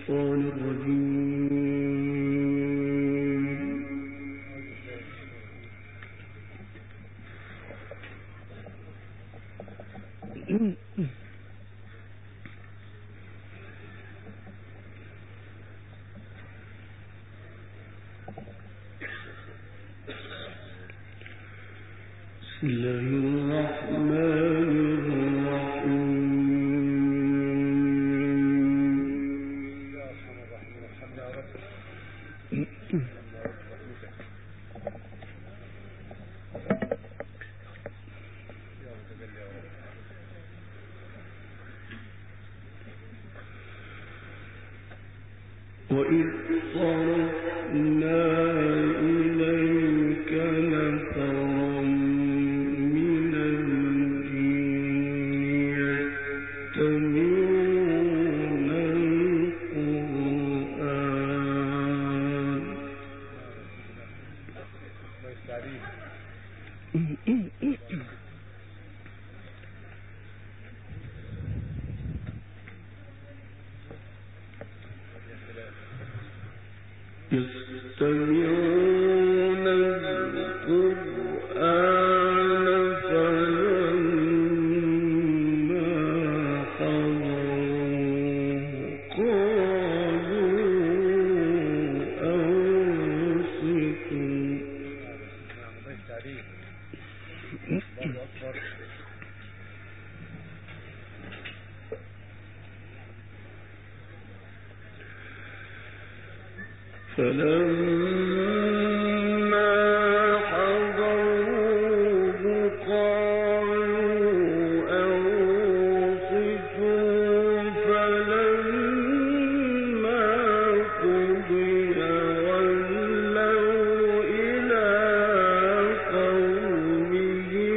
الشيطان الرجيم. بسم الله الرحمن وإذ صرفنا إليك نفرا من الجن يستمعون يستمعون القرآن فلما حضروه قالوا أنصتوا. فلما حضروه قالوا أنصتوا فلما قضي ولوا إلى قومهم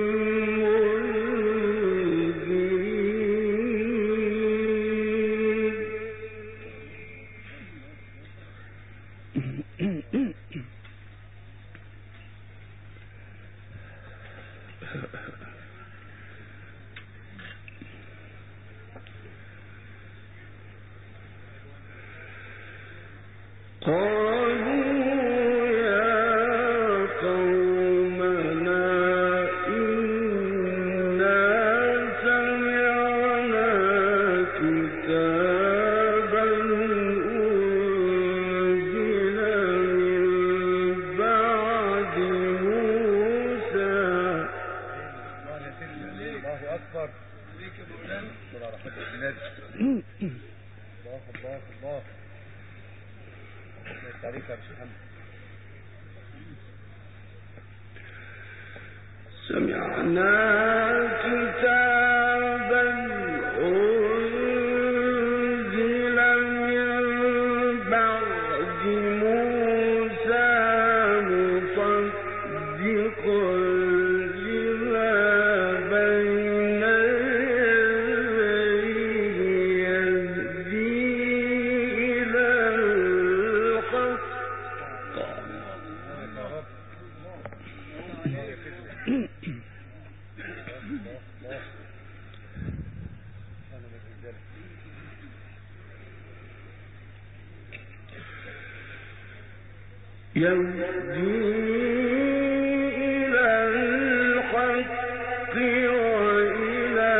سمعنا كتابا أنزل من بعد موسى مصدقا لما بين يديه يهدي إلى الحق. يهدي إلى الحق وإلى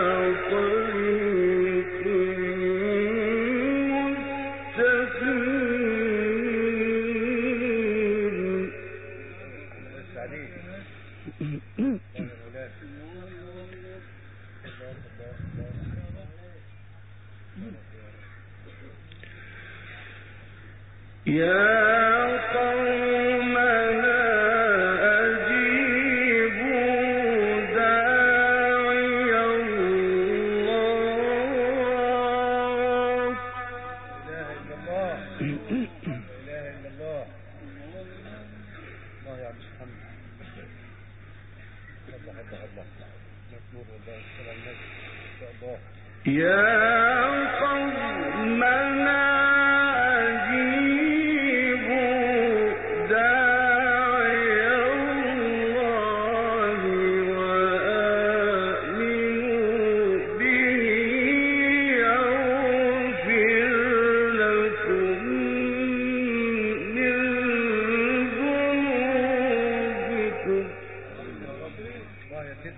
طريق مستقيم. يا قومنا أجيبوا داعي الله. لا إله إلا الله. لا إله إلا الله. الله يا عبد محمد. الله نور والله السلام عليكم إن شاء الله. يا قومنا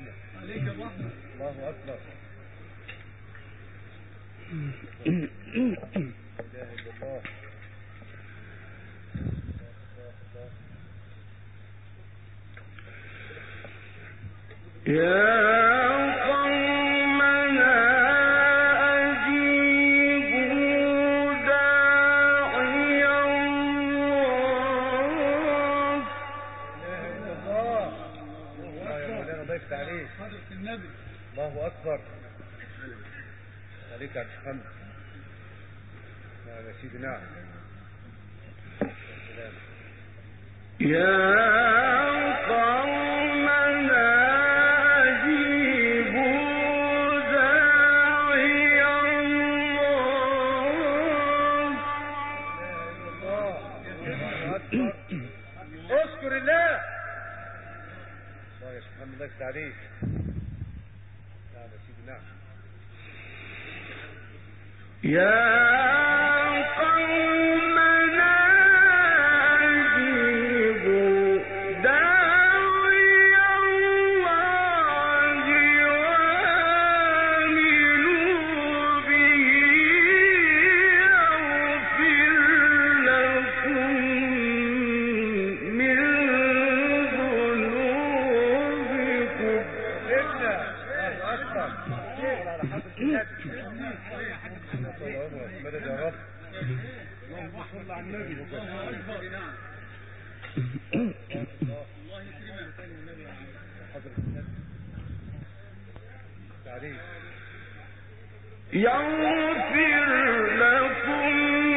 سيدنا عليك يا رحمة. الله أكبر. لا إله إلا الله. يا قومنا أجيبوا داعي الله. لا إله إلا الله. الله يا مولانا ضيفت عليك حضرة النبي. الله أكبر. عليك يا محمد. نعم يا سيدي نعم. يا قومنا أجيبوا داعي الله. الله أكبر. اذكر الله. الله يا محمد ضيفت عليك. نعم يا سيدي نعم. يا قومنا أجيبوا داعي الله وآمنوا به يغفر لكم من ذنوبكم. الله أكبر. على حضرة النبي. مدد يا رب. اللهم صل على النبي. الله اكبر. الله يكرمك حضرة النبي. تعريف. يغفر لكم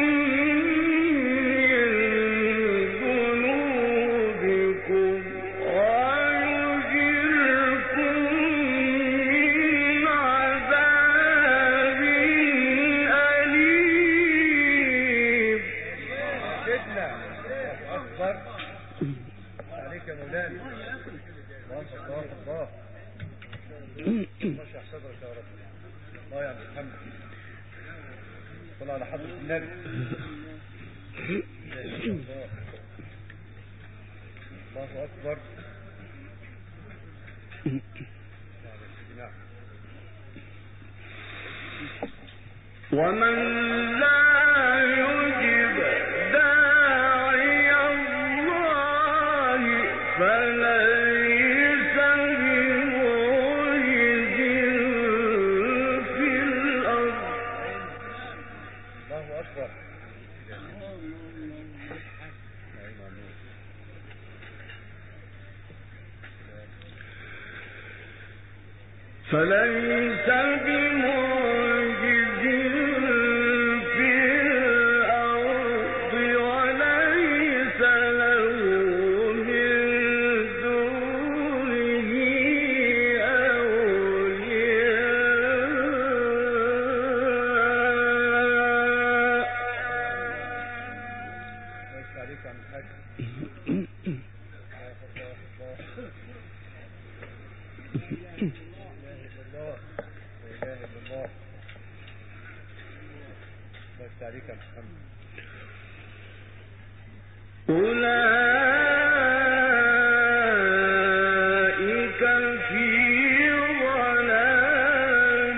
من ذنوبكم ويجركم من عذاب أليم. سيدنا أكبر. عليك يا مولانا. الله الله. اشرح صدرك يا رب. الله يا محمد. صل على حضرة النبي. الله أكبر. ومن لا يجب داعي الله فليس بمعجز في الأرض. الله أكبر. فليس بمعجز في الأرض وليس له من دونه أولياء. ليس عليك عن الحج. عليك يا محمد. أولئك في ضلال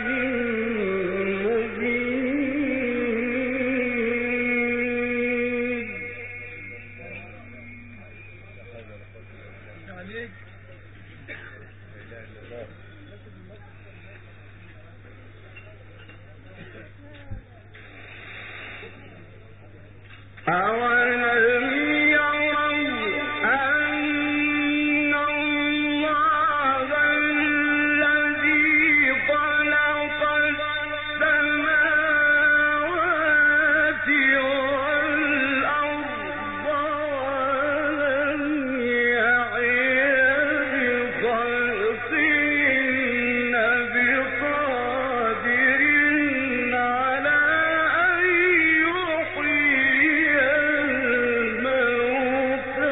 مبين. عليك. لا إله إلا الله. أولم يروا أن الله الذي خلق السماوات والأرض ولم يعي بخلقهن بقادر على أن يحيي الموتى.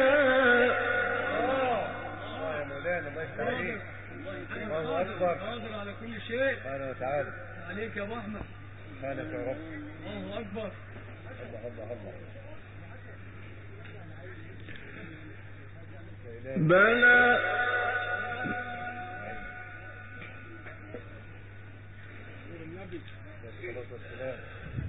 الله يا مولانا الله يفتح عليك. الله أكبر. قادر على كل شيء. سبحانه وتعالى. عليك يا رحمة. سبحانك يا رب. الله أكبر. الله الله الله. بلى الصلاة والسلام.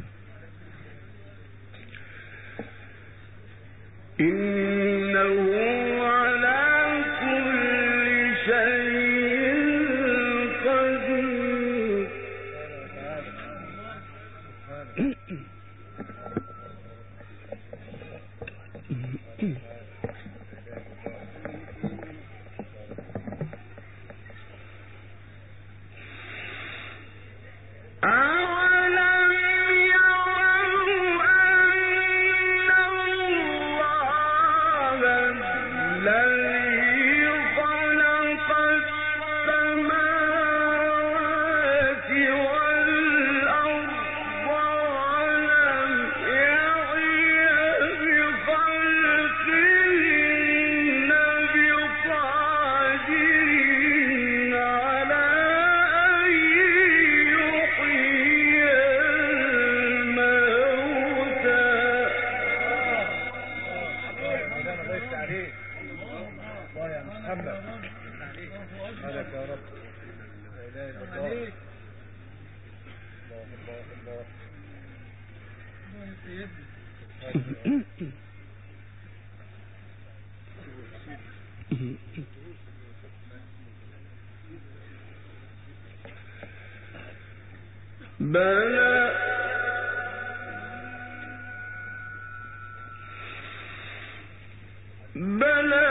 إنه على كل شيء قدير. بلى بلى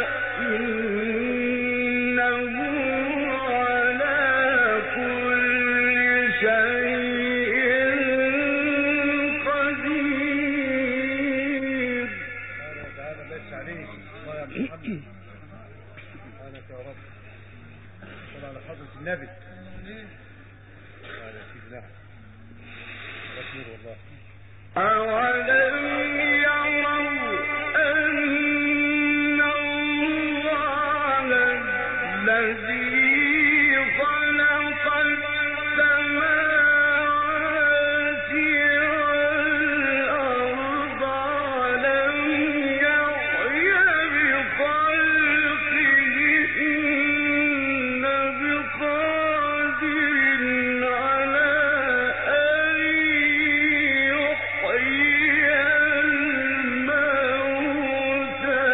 إنه على كل شيء قدير. تعالى بس عليك الله يا محمد. سبحانك يا رب. صل على حضرة النبي. على سيدنا رسول الله. أولم يروا أن الله الذي خلق السماوات والأرض لم يعي بخلقهن بقادر على أن يحيي الموتى.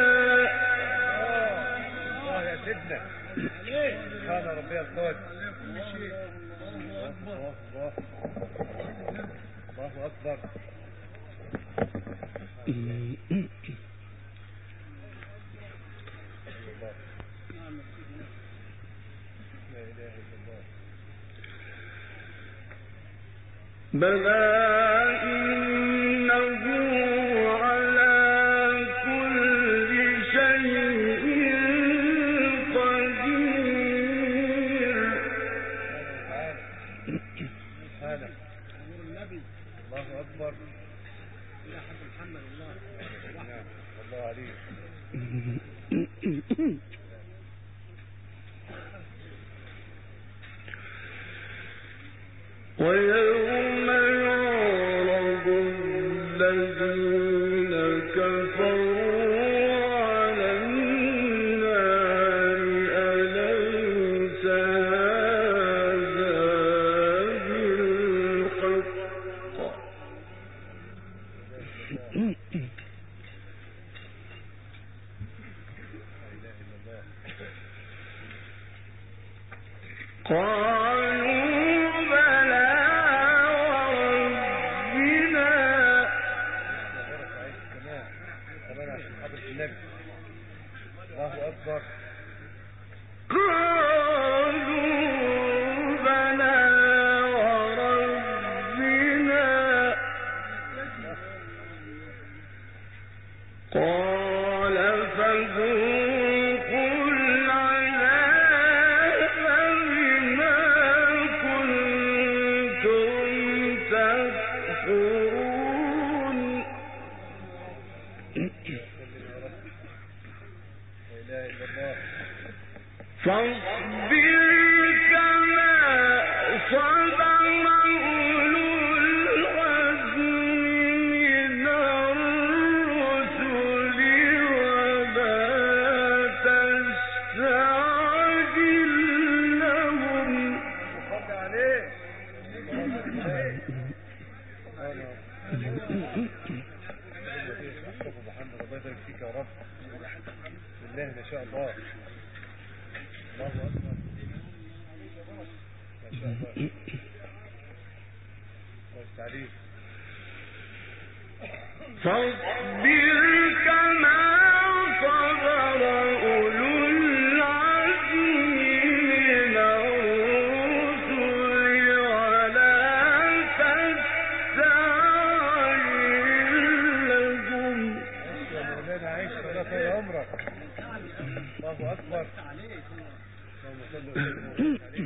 الله يا سيدنا. سبحان ربي القادر. الله الله الله أكبر. لا إله إلا الله. بلى إنه على كل شيء قدير. سبحانك. الله أكبر. نعم الله عليك. ويوم يعرض الذين كفروا على النار أليس هذا بالحق قالوا بلى وربنا. الله أكبر. قالوا بلى وربنا. قال فذوقوا العذاب بما كنتم تكفرون. لا إله إلا الله. الله ما شاء الله. الله أكبر ما شاء الله. كويس عليك. فاصبر كما صبر أولو العزم من الرسل ولا تستعجل لهم. يا مولانا عيش ولا طول عمرك. الله أكبر. اللهم صل وسلم وبارك عليه.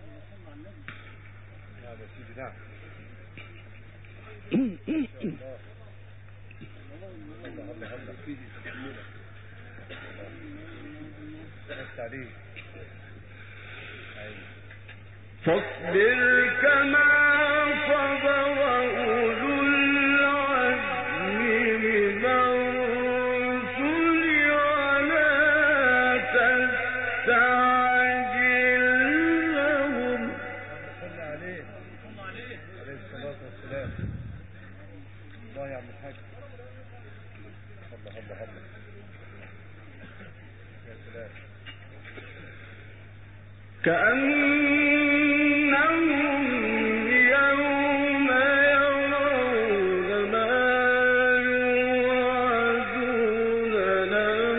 نعم يا سيدي نعم. ما شاء الله. الله الله الله فيدي تكملك. بس عليك. فاصبر كما صبر أولو العزم من الرسل ولا تستعجل لهم. صل عليه عليه الصلاة والسلام. الله يا عم الحاج. الله الله الله يا سلام. كأنهم يوم يرون ما يوعدون لم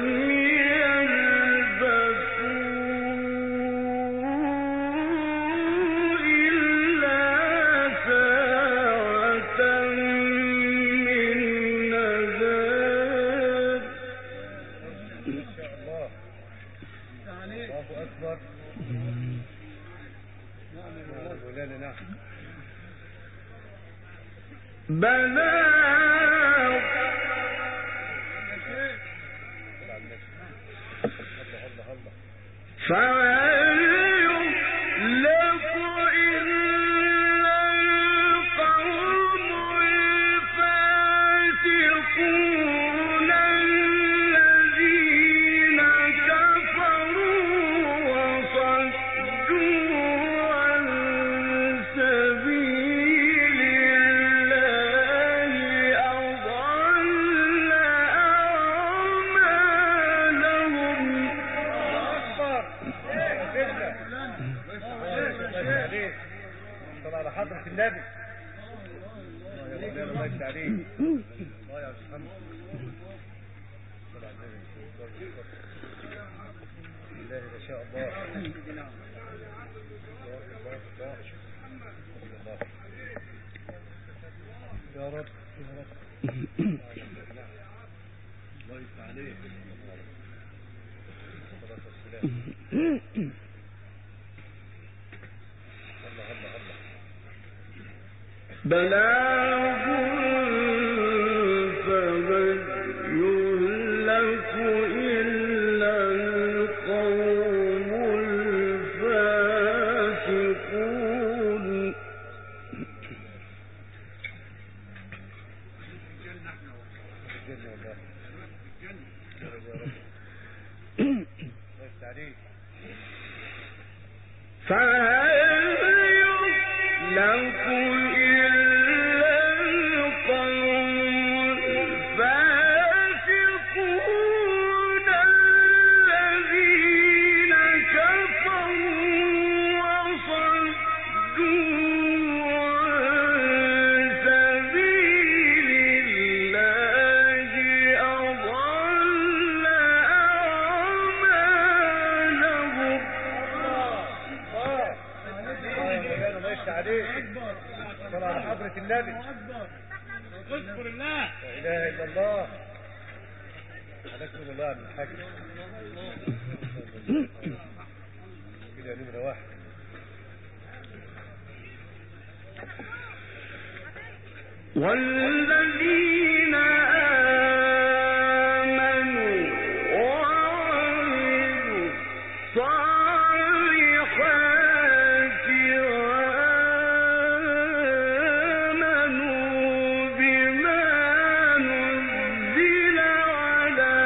يلبثوا إلا ساعة من نهار. ما شاء الله. الله أكبر. مولانا نعم. بلاغ الله الله الله. فهل يهلك إلا القوم الفاسقون الذين كفروا وصدوا عن سبيل الله أضل أعمالهم. صل على حضرة النبي. الله يا مولانا ماشي عليك. الله يا محمد. صل على النبي. الله ما شاء الله. يا رب يا رب. الله يفتح عليك. الصلاة والسلام. الله الله الله. بلاغ فمن يهلك إلا القوم الفاسقون. الجنة والله. يا رب. بس عليك. فهل يهلك إلا القوم الفاسقون الذين كفروا وصدوا عن سبيل الله أضل أعمالهم. عليك. صل على حضرة النبي. اذكر الله. لا إله إلا الله. نذكر الله من الحاج. كده نمرة واحد. والذين آمنوا وعملوا الصالحات وآمنوا بما نزل على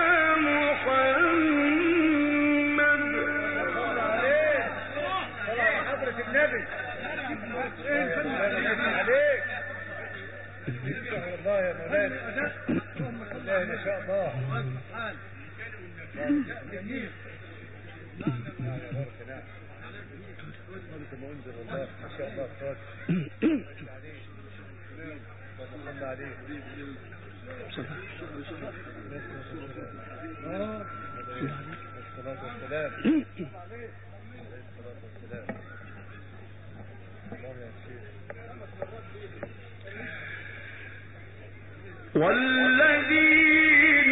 محمد. صل عليه. صل على حضرة النبي. عليك. الله يا مولانا. الله ما شاء الله. جميل. نعم يا بارك نعم. ملك المنذر والله ما شاء الله صوت. اللهم صل عليه. الصلاة والسلام. والذين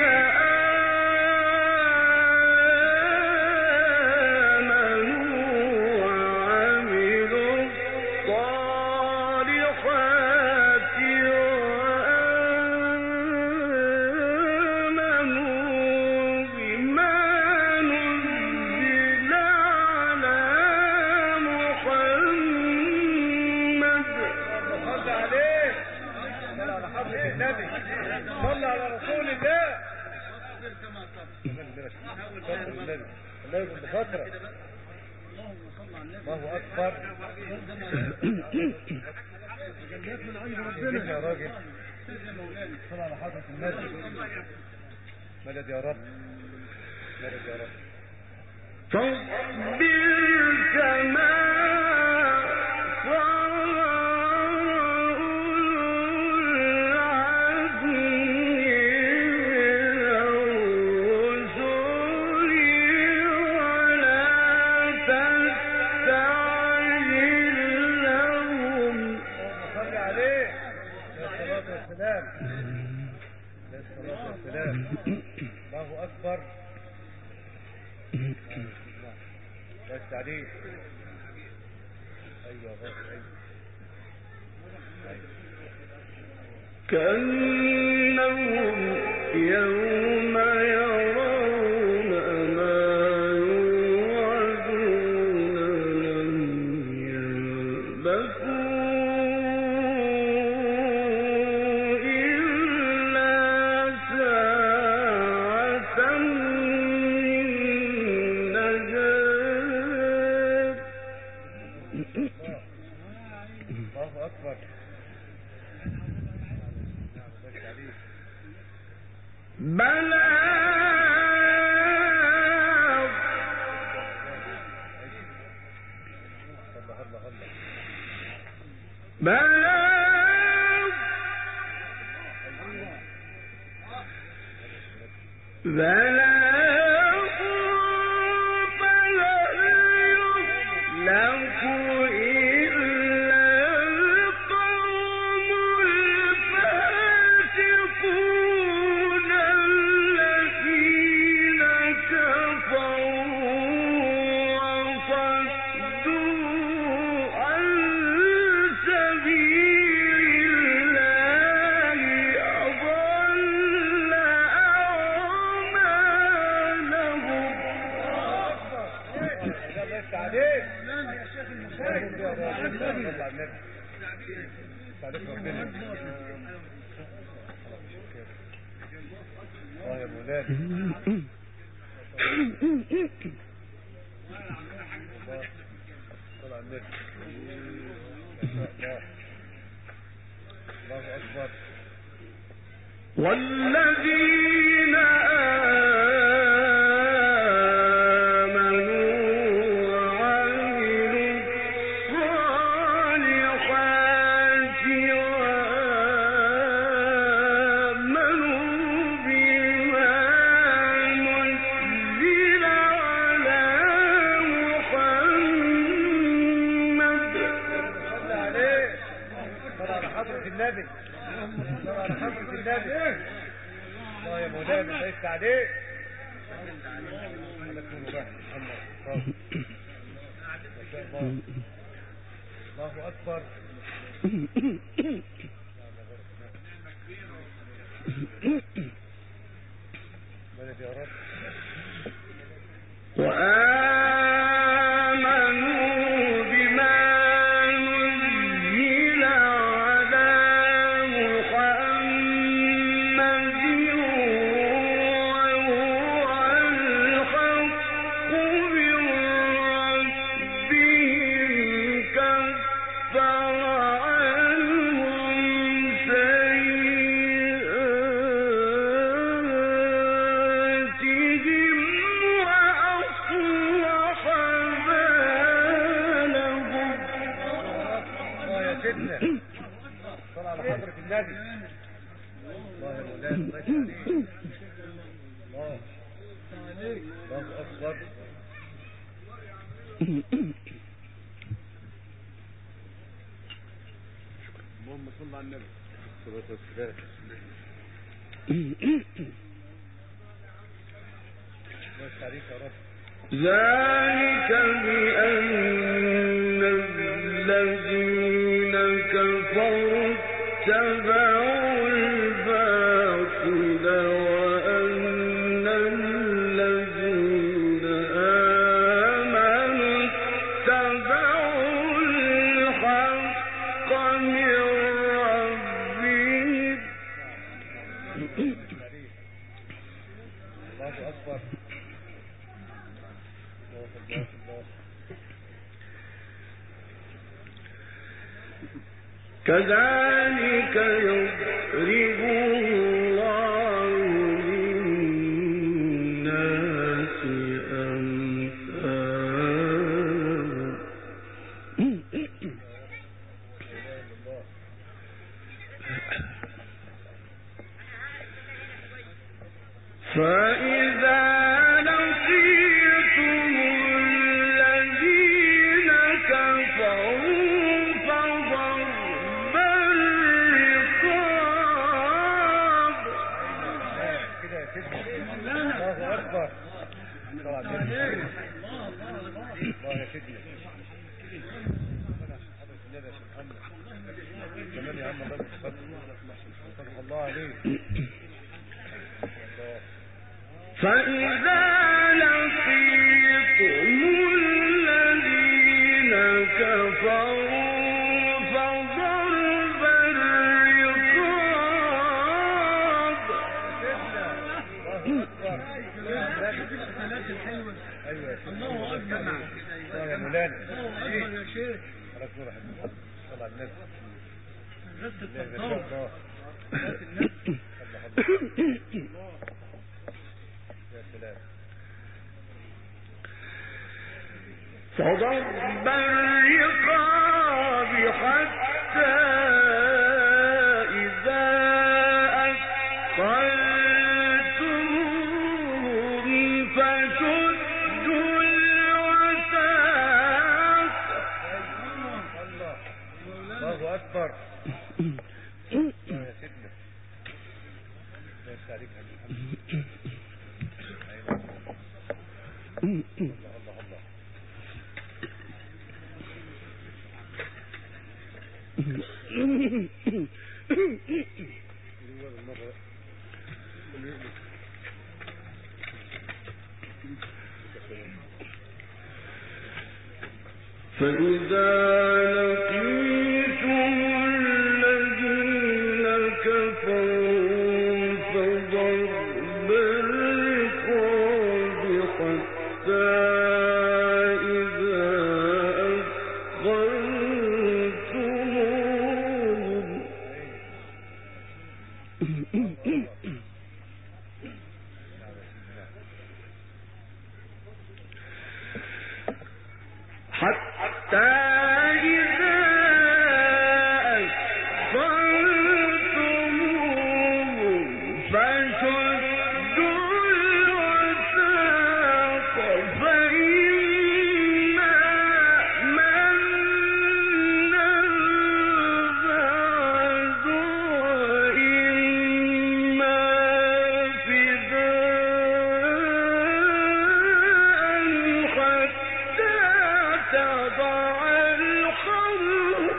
الله أكبر. يا راجل صل على حضرة النبي. مدد يا رب، مدد يا رب. فاصبر كما الله أكبر. بس عليك. أيوة بس أيوة. كأنهم يوم يرون ما يوعدون لم يلبثوا والذين عليه. الله أكبر. مدد يا رب. سيدنا صل على حضرة النبي. الله يا مولانا الله يسعدك. الله أكبر. اللهم صل على النبي. الصلاة والسلام. الله يسعدك يا رب. ذلك بأن الذين كفروا اتبعوا الباطل وأن الذين آمنوا اتبعوا الحق من ربهم. الله أكبر. كذلك يضرب الله للناس أمثالهم. فإذا لقيتم الذين كفروا فضرب الرقاب. كده يا سيدنا. الله أكبر. الله يا سيدنا. حضرة النبي يا شيخ محمد. كمان يا عم الله يتقبل الله عليك. فإذا لقيتم الذين كفروا فضرب الرقاب. ايوه الله اكبر. يا مولانا. الله اكبر يا شيخ. على نور حبيبي. صل على النبي. رد الله التطور. يا سلام. فضرب الرقاب حتى إذا أثخنتموهم فشدوا الوثاق. الله أكبر. يا سيدنا. الله يسعدك يا محمد. الله الله الله. فإذا لقيتم الذين كفروا فضرب الرقاب حتى إذا أثخنتموهم حتى إذا أثخنتموهم فشدوا الوثاق فإما منا بعد وإما فداء حتى تضع الحرب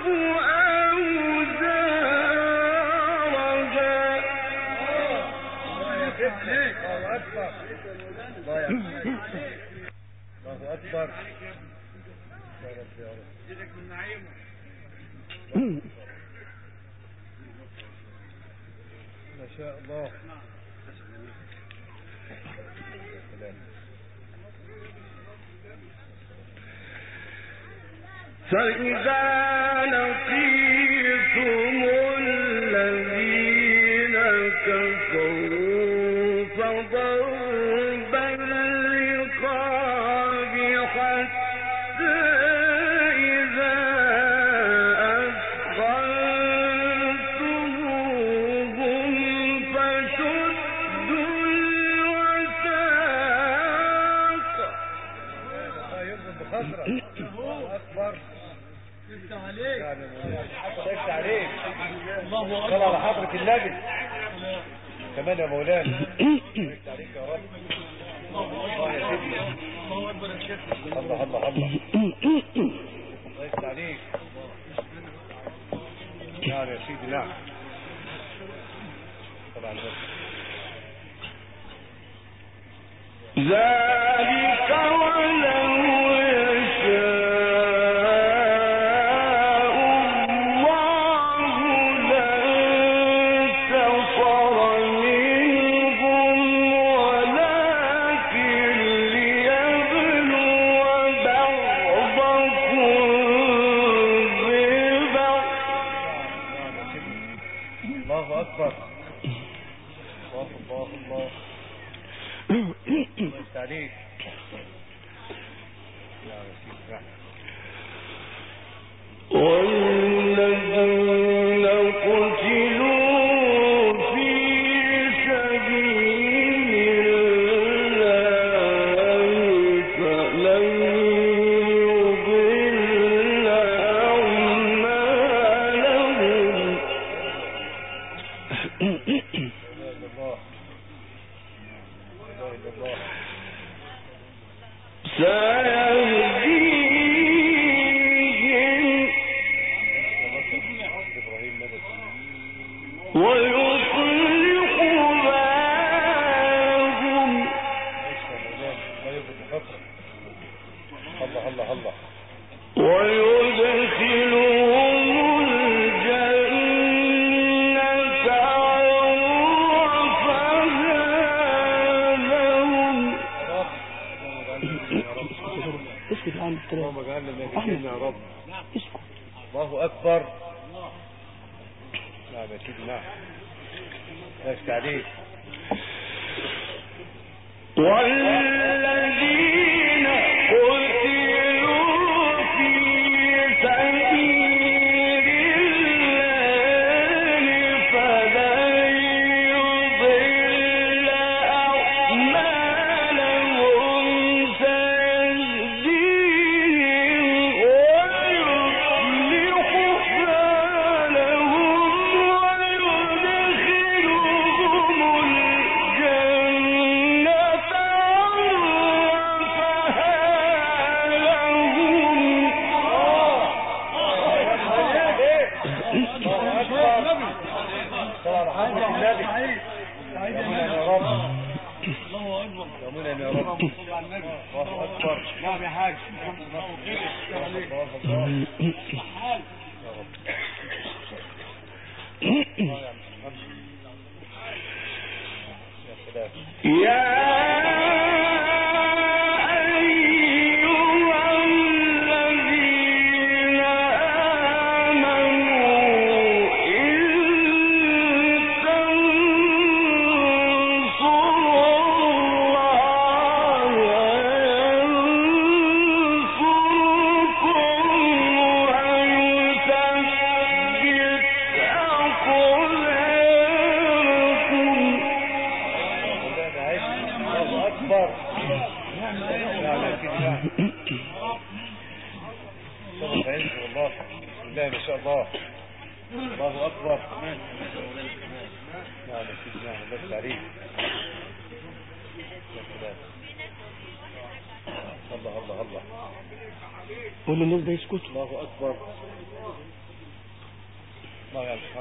أوزارها. الله أكبر. الله يحفظك. الله أكبر. يا رب يا رب. يدك من نعيمه. ما شاء الله. سلام. فإذا لقيتم الذين كفروا فضرب الرقاب حتى إذا أثخنتموهم يفتح عليك. يفتح عليك. الله صل على اكبر. حضرة النبي كمان يا مولانا. يفتح عليك يا رب. الله يا سيدي. الله اكبر يا شيخ. الله الله الله. الله يفتح عليك. نعم يا سيدي نعم. طبعا ذلك ولو أكبر. الله الله الله. الله عليك يا رسول والذين قتلوا في سبيل الله فلن يضل أعمالهم ويصلح بالهم الله الله الله. ويدخلهم الجنة عرفها لهم. اسكت يا عم اللهم اجعلنا من الجنة يا رب. اسكت. الله أكبر. نعم يا سيدي نعم. نفس عليك. والذين قتلوا في سبيل الله فلن يضل أعمالهم سيهديهم ويصلح بالهم ويدخلهم الجنة الله أكبر. نعم يا حاج. قول للناس ده يسكت. الله أكبر. الله يرحمه.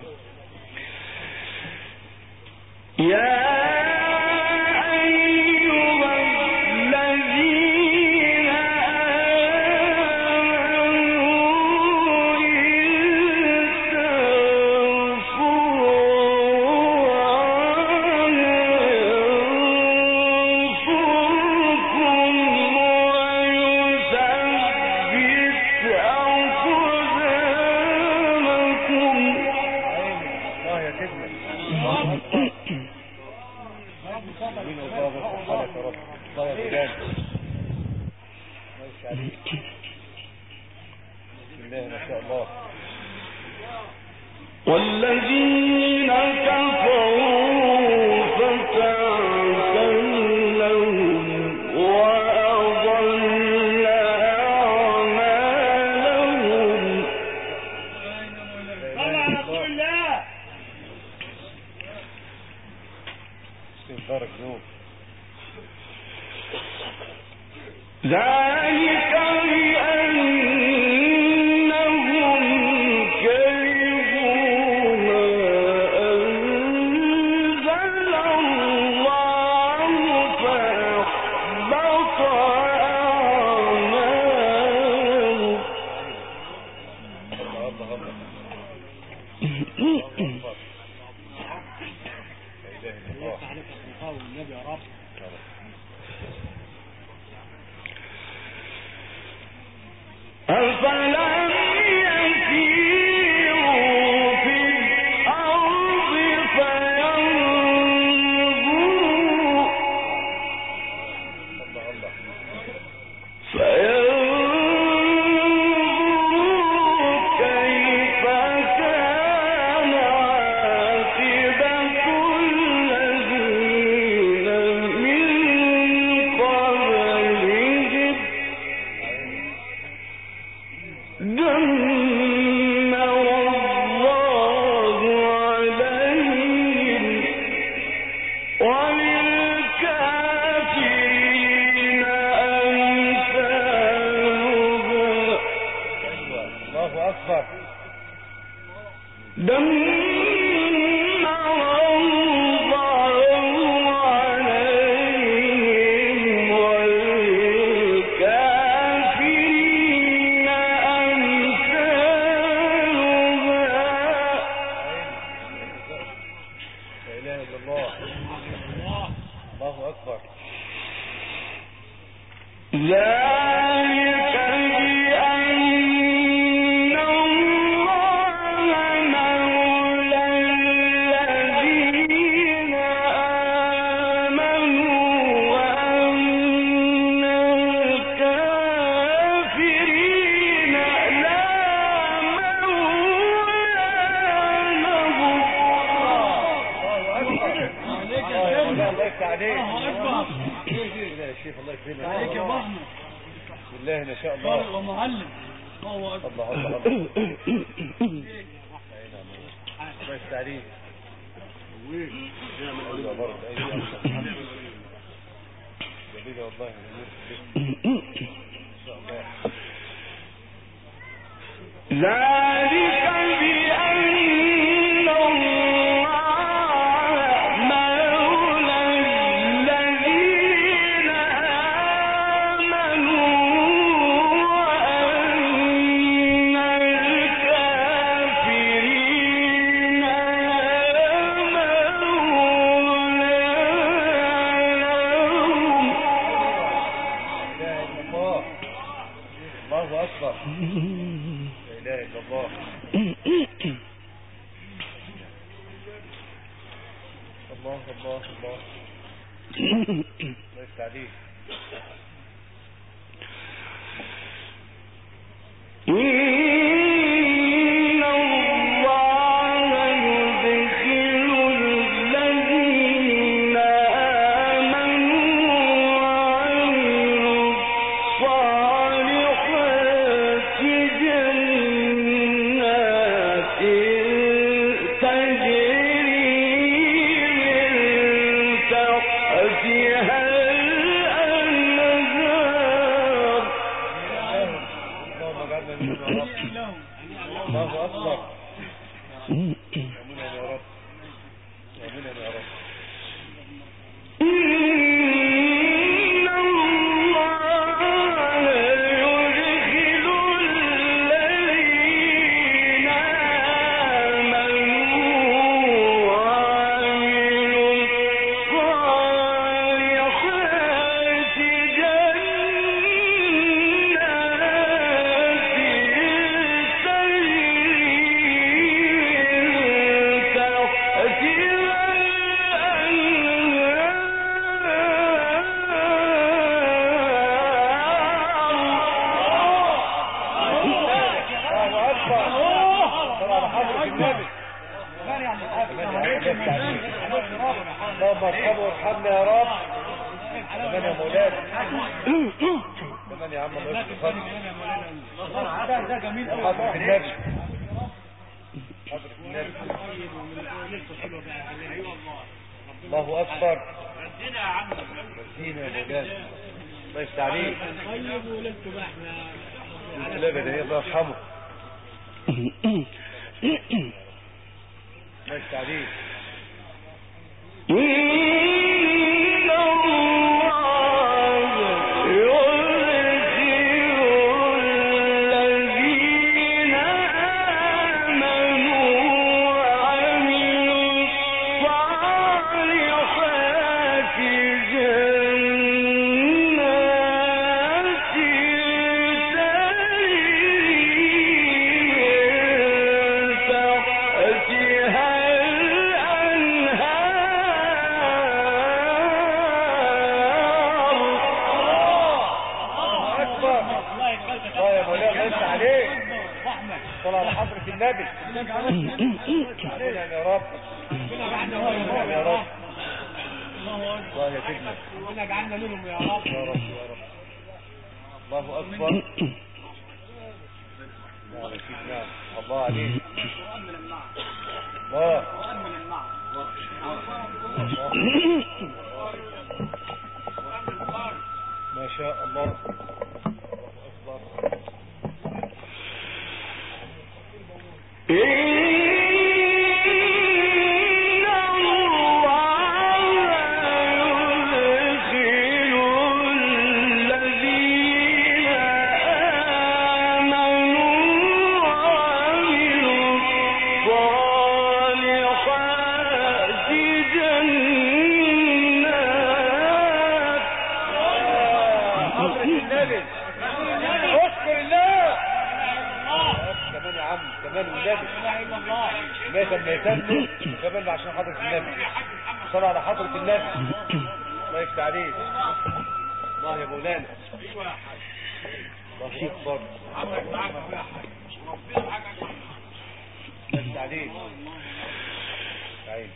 والذين كفروا فتعسا لهم وأضل أعمالهم بارك نور. ذلك بأنهم كرهوا ما أنزل الله فأحبط أعمالهم. الله الله الله. والنبي يا رب. أفلم يسيروا في الأرض فينظروا كيف كان عاقبة الذين من قبلهم دمر الله عليهم وللكافرين أمثالها. الله أكبر. دمر الله عليهم وللكافرين أمثالها. لا إله إلا الله. الله أكبر. ذلك بأن الله مولى الذين آمنوا وأن الكافرين لا مولى لهم. عليك يا الله شيخ. يفتح عليك. الله أكبر. يا شيخ الله يكرمك. عليك يا محمد. بسم الله ما شاء طارق الله. ومعلم. الله أكبر. الله الله الله. الله يفتح عليك. الله بارك أيوة. جميلة والله. إن شاء الله. ذلك بأن الله مولى الذين آمنوا وأن الكافرين لا مولى لهم. لا إله إلا الله. الله أكبر. لا إله إلا الله. الله الله الله. الله يفتح عليك. إن الله يدخل الذين آمنوا وعملوا الصالحات جنات تجري من تحتها الأنهار. اللهم اجعلنا منهم يا رب. الله أكبر. آمين يا رب. آمين يا رب. إن الله يدخل الذين آمنوا وعملوا الصالحات جنات اللهم ارحمه وارحمنا يا رب. كمان يا مولانا. كمان يا عم الله يكرمك. ده جميل قوي. حضرة النبي. حضرة النبي. الله أكبر. مسكين يا مولانا الله يفتح عليك. طيب ولدتوا بقى احنا لا بدأ الله يرحمه الله يفتح عليك. صلى على حضرة النبي. يا رب يا رب الله يفيدنا. ربنا يجعلنا منهم يا رب. يا رب يا رب. الله أكبر. نعم سيدنا الله عليك. الله ما شاء الله. كمان عشان حضرة النبي. صلى على حضرة النبي. الله يفتح عليك. الله يا مولانا. الله يكبر. الله يفتح عليك. تعال.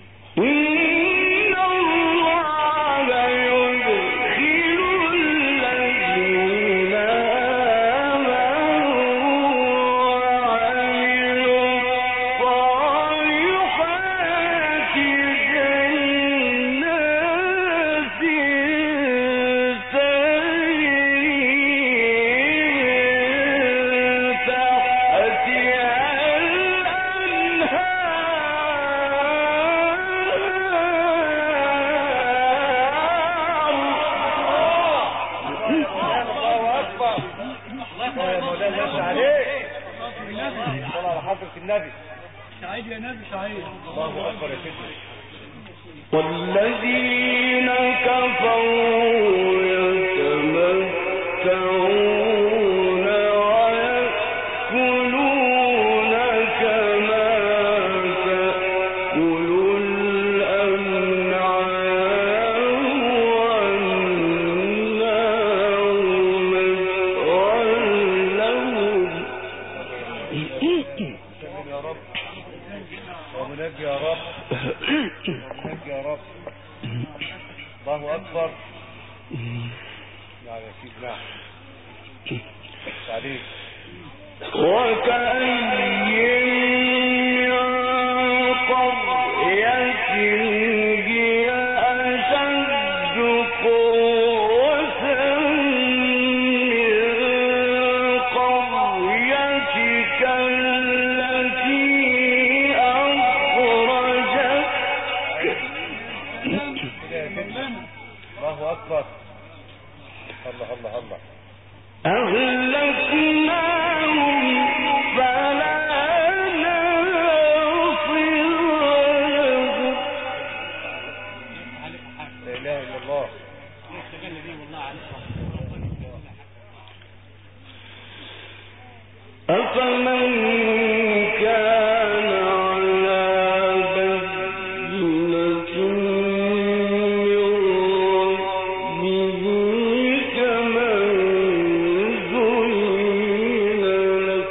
النبي سعيد يا نبي سعيد. الله أكبر يا سيدي. والذين كفروا يتمتعون ويأكلون كما تأكل الأنعام والنار مثوى لهم. يا رب ومنجي يا رب ومنجي يا رب. الله أكبر. نعم يا سيدنا عليك. وكأي من قرية هي أشد قوة من قريتك التي أخرجتك. الله أكبر. الله الله الله. أهلكناهم فلا ناصر لهم. لا إله إلا الله. أفمن كان على بينة من ربه كمن زين له.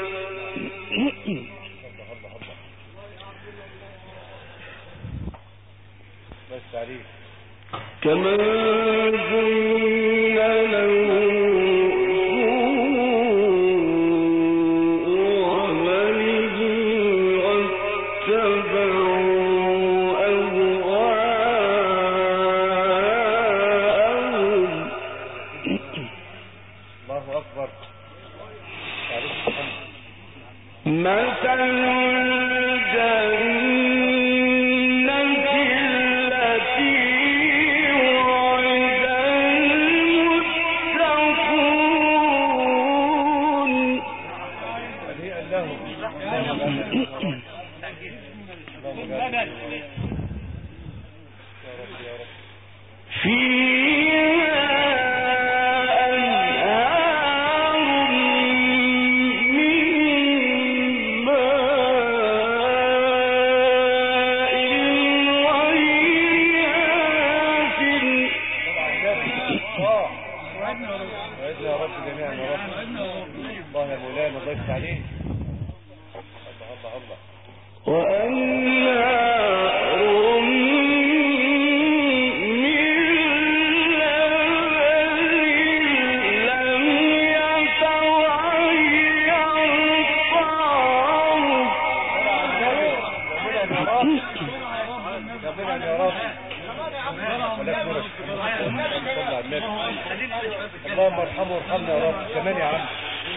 بس عليك. كمن زين له واتبعوا أهواءهم. اللهم ارحمه وارحمنا يا رب. كمان يا عم.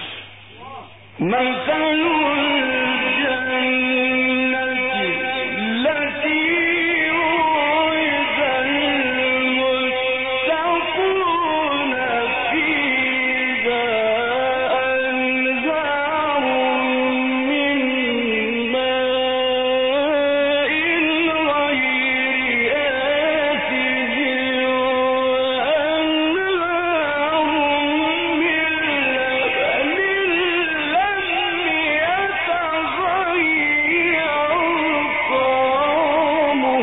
مثل الجنة التي وعد المتقون فيها أنهار من ماء غير آسن وأنهار من لبن لم يتغير طعمه.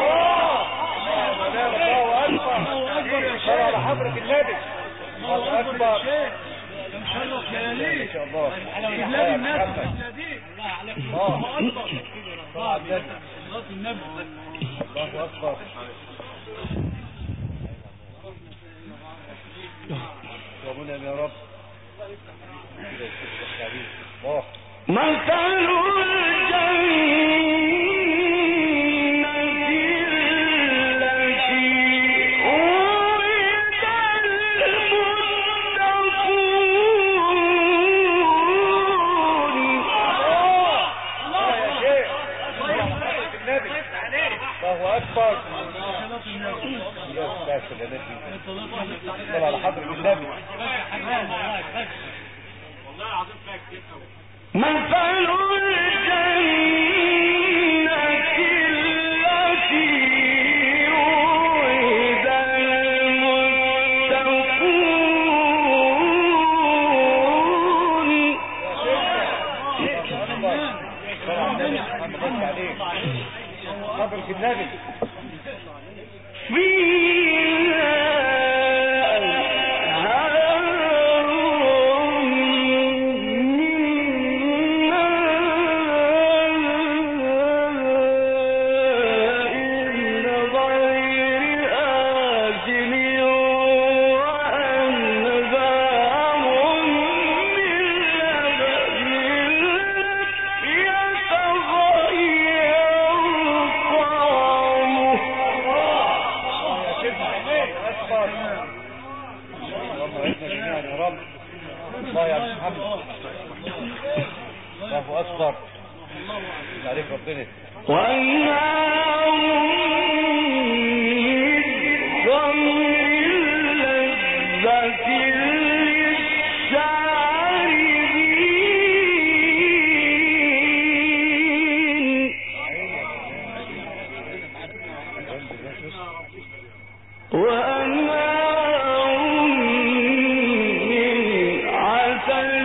صلوا على حضرة النبي. الله أكبر. مشرف ليالي إن شاء الله. بلاد الناس الله أكبر. النبي. الله أكبر. ومنا يا رب. الله. مثل الله أكبر. صلى على حضرة النبي. مثل الجنة التي وعد المتقون حضرة النبي. فيها أنهار من ماء غير آسن وأنهار من لبن يتغير طعمه. اللهم اعزنا جميعا يا رب. الله يا محمد. الله أكبر. عليك ربنا. وأنهار من خمر لذة للشاربين وأنهار من عسل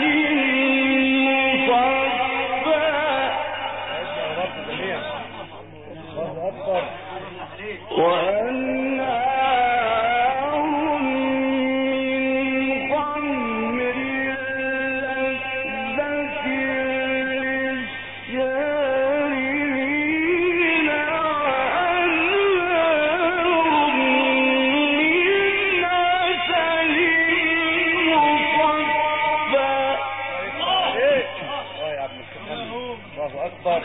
مصفى يا رب جميعا. الله أكبر. وأنهار من خمر لذة للشاربين وأنهار من عسل مصفى. الله يا عم الشيخ. الله أكبر.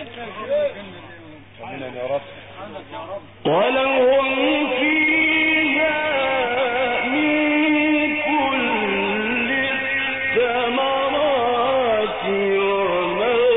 امين يا رب. ولهم فيها من كل الثمرات وما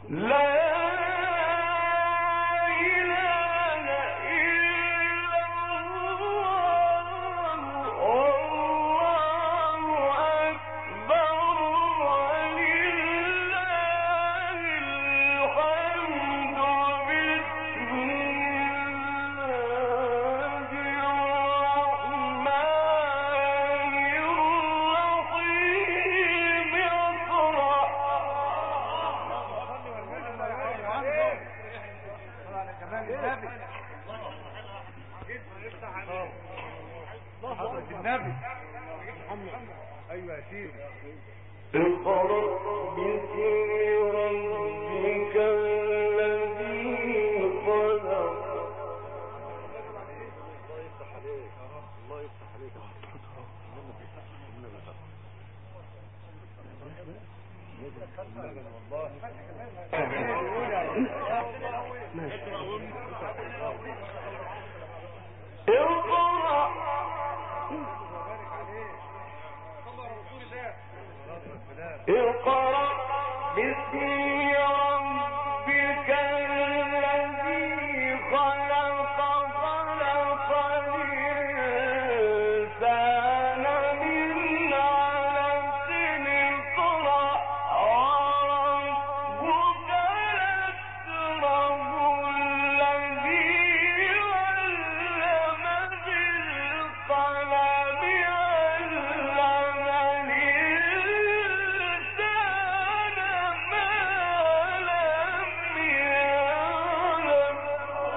اقرأ باسم ربك الذي خلق خلق الإنسان من علق اقرأ وربك الأكرم الذي علم بالقلم علم الإنسان ما لم يعلم.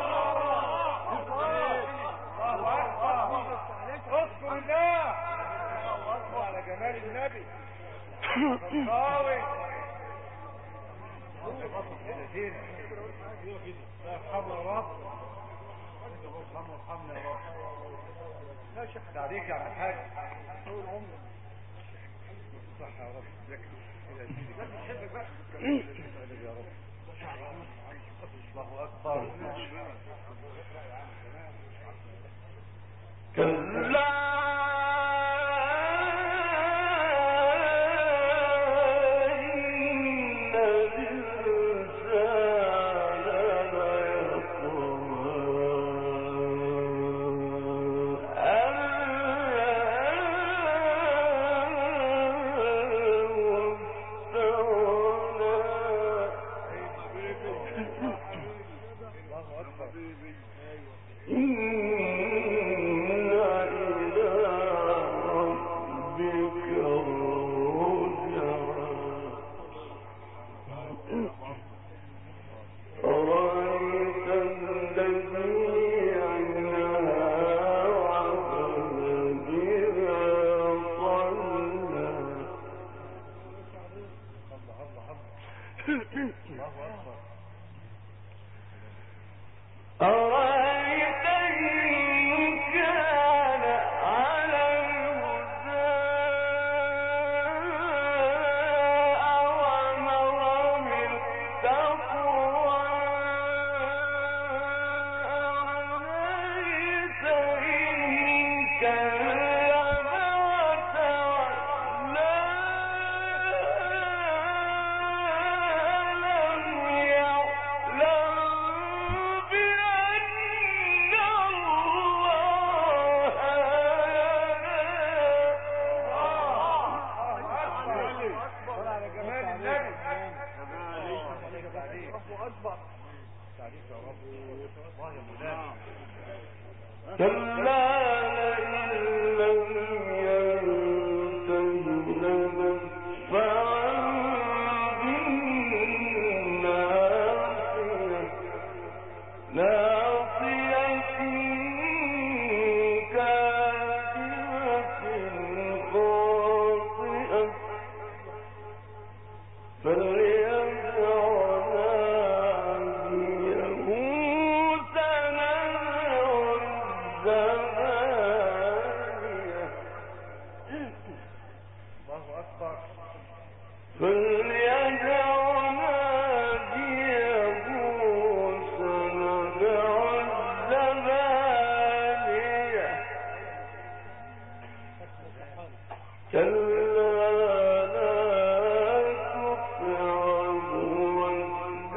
اذكر الله. الله على جمال النبي. قوي. ارحمنا يا رب. ارحمنا يا رب. لا شك عليك يا عم الحاج. طول عمرك. صح يا رب. ذكر كده يا سيدي. بحبك بقى. يا رب. الله اكبر. كلا إن الإنسان ليطغى أن الله اكبر. إن إلى ربك الرجعى أرأيت الذي ينهى عبدا إذا صلى الله اكبر. أرأيت إن كان على الهدى وأمر بالتقوى أرأيت إن كذب وتولى لم يعلم بأن الله صل على جمال النبي. الله اكبر. تعليق يا رب. الله يا مولانا. كلا لئن لم ينته لنسفعا بالناصية ناصية كاذبة خاطئة فليدع ناديه سندع الزبانية الله اكبر. فليدع ناديه سندع الزبانية كلا لا تطعه واسجد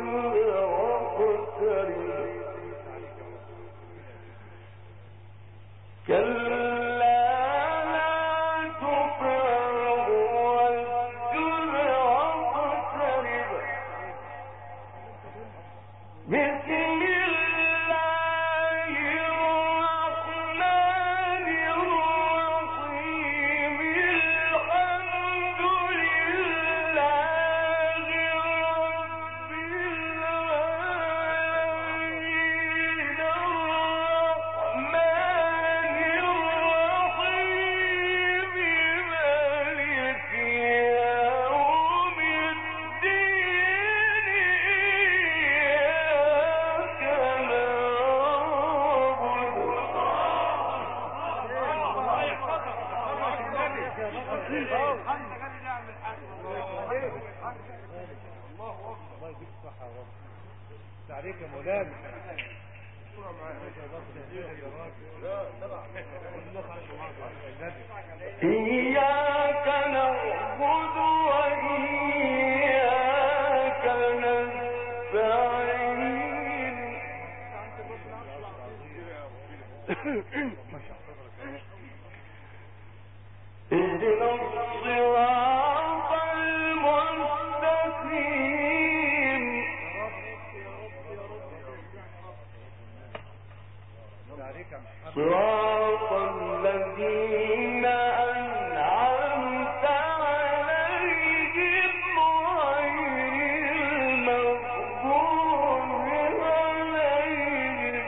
الله يديك الصحة يا رب. عليك يا مولانا. إياك نعبد وإياك نستعين اهدنا الصراط المستقيم صراط الذين أنعمت عليهم غير المغضوب عليهم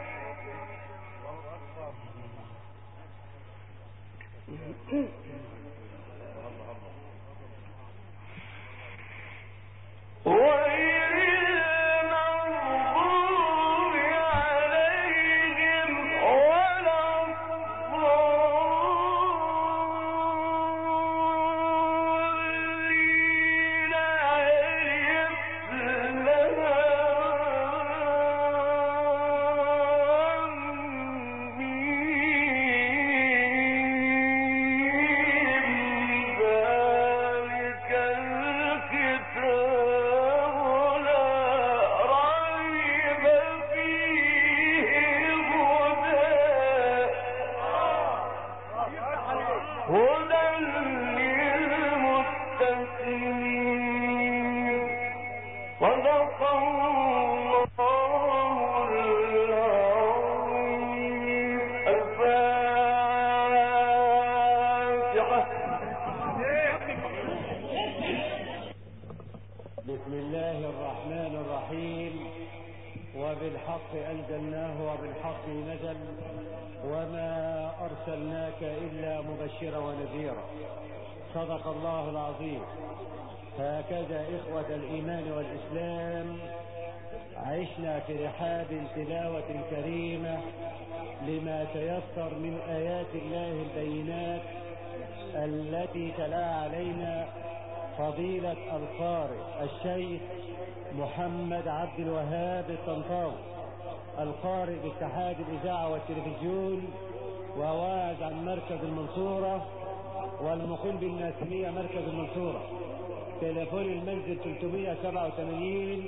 بسم الله الرحمن الرحيم. وبالحق أنزلناه وبالحق نزل وما أرسلناك إلا مبشرا ونذيرا. صدق الله العظيم. هكذا إخوة الإيمان والإسلام عشنا في رحاب تلاوة كريمة لما تيسر من آيات الله البينات التي تلا علينا فضيلة القارئ الشيخ محمد عبد الوهاب الطنطاوي، القارئ باتحاد الإذاعة والتلفزيون وواعظ عن مركز المنصورة والمقيم بالناسمية مركز المنصورة. تليفون المنزل 387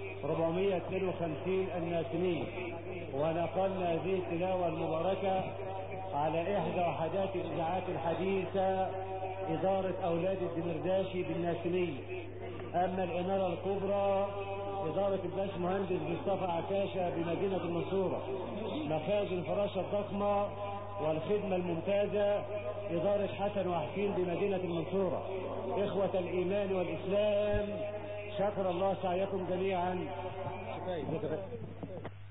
452 الناسمية. ونقلنا هذه التلاوة المباركة على إحدى وحدات الإذاعات الحديثة إدارة أولاد الدمرداشي بالناسمية. أما الإنارة الكبرى إدارة الباش مهندس مصطفى عكاشة بمدينة المنصورة. مخازن الفراشة الضخمة والخدمة الممتازة إدارة حسن وحكيم بمدينة المنصورة. إخوة الإيمان والإسلام، شكر الله سعيكم جميعا.